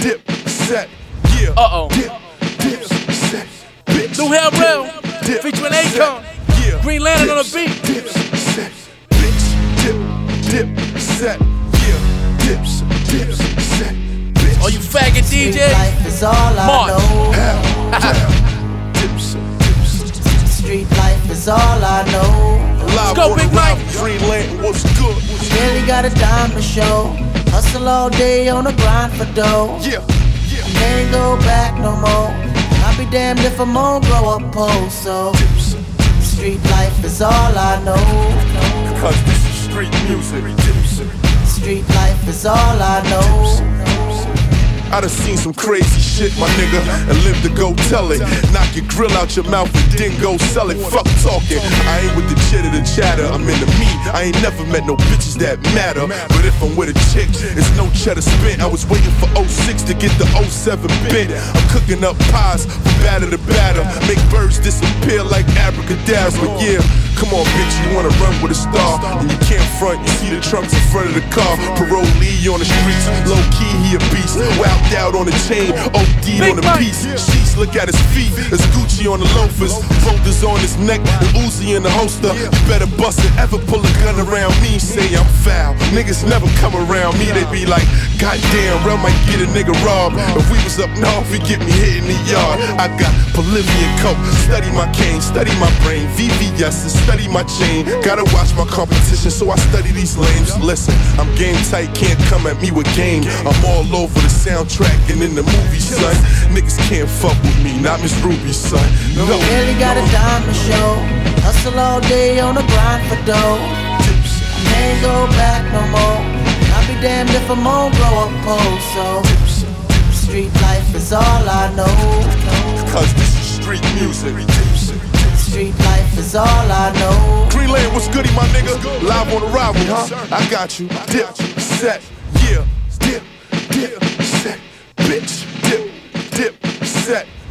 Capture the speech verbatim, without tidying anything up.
dip, set, yeah. Uh-oh. Dip, dip, set, bitch. New Hell Real, dip, featuring set, Akon. yeah. Green Lantern on the Dip, beat. Dip, set, bitch. Dip, dip, set, yeah. Dips, dips, set, bitch. All you faggot D Js. Life is all I March. know. Hell, down. Dips, dips. Street life is all I know. Live go, on Big the Mike. route, Green Lantern, what's good? Barely got a dime to show. Hustle all day on the grind for dough. Yeah, yeah. And ain't go back no more. I'll be damned if I'm gonna grow up poor. So Dips, street life is all I know. cause this is street music. Dips, Street life is all I know. I done seen some crazy shit, my nigga, and live to go tell it. Knock your grill out your mouth and then go sell it. Fuck talking. I ain't with the chitter, the chatter. I'm into me. I ain't never met no bitches that matter. But if I'm with a chick, it's no cheddar spent. I was waiting for oh six to get the oh seven bent. I'm cooking up pies from batter to batter. Make birds disappear like abracadabra. Yeah, come on, bitch, you wanna run with a star, and you can't front. You see the trunks in front of the car. Parolee on the streets, low key he a beast. Wowed out on the chain, O D'd on the piece. Sheets look at his feet, there's Gucci on the loafers, boulders on his neck, and Uzi in the holster. You better bust it, ever pull a gun around me, say I'm foul. Niggas never come around me, they be like, goddamn, Rel might get a nigga robbed. If we was up north, he get me hit in the yard. I got Bolivian coke, study my cane, study my brain, V V S, study my chain. Gotta watch my competition, so I study these lames. Listen, I'm game tight, can't come at me with game. I'm all over the soundtrack and in the movie, son. Niggas can't fuck with me, not Miss Ruby, son. No, Barely got a dime to show. Hustle all day on the grind for dough. Dips, And ain't go back no more. I'll be damned if I'm gonna grow up poor. So dips, street life is all I know. cause this is street music. Dips, Street life is all I know. Green Lantern, what's goody, my nigga? Live on the rival, huh? I got you. Dip, set, yeah. Dip, dip, set, bitch. Dip, dip, set.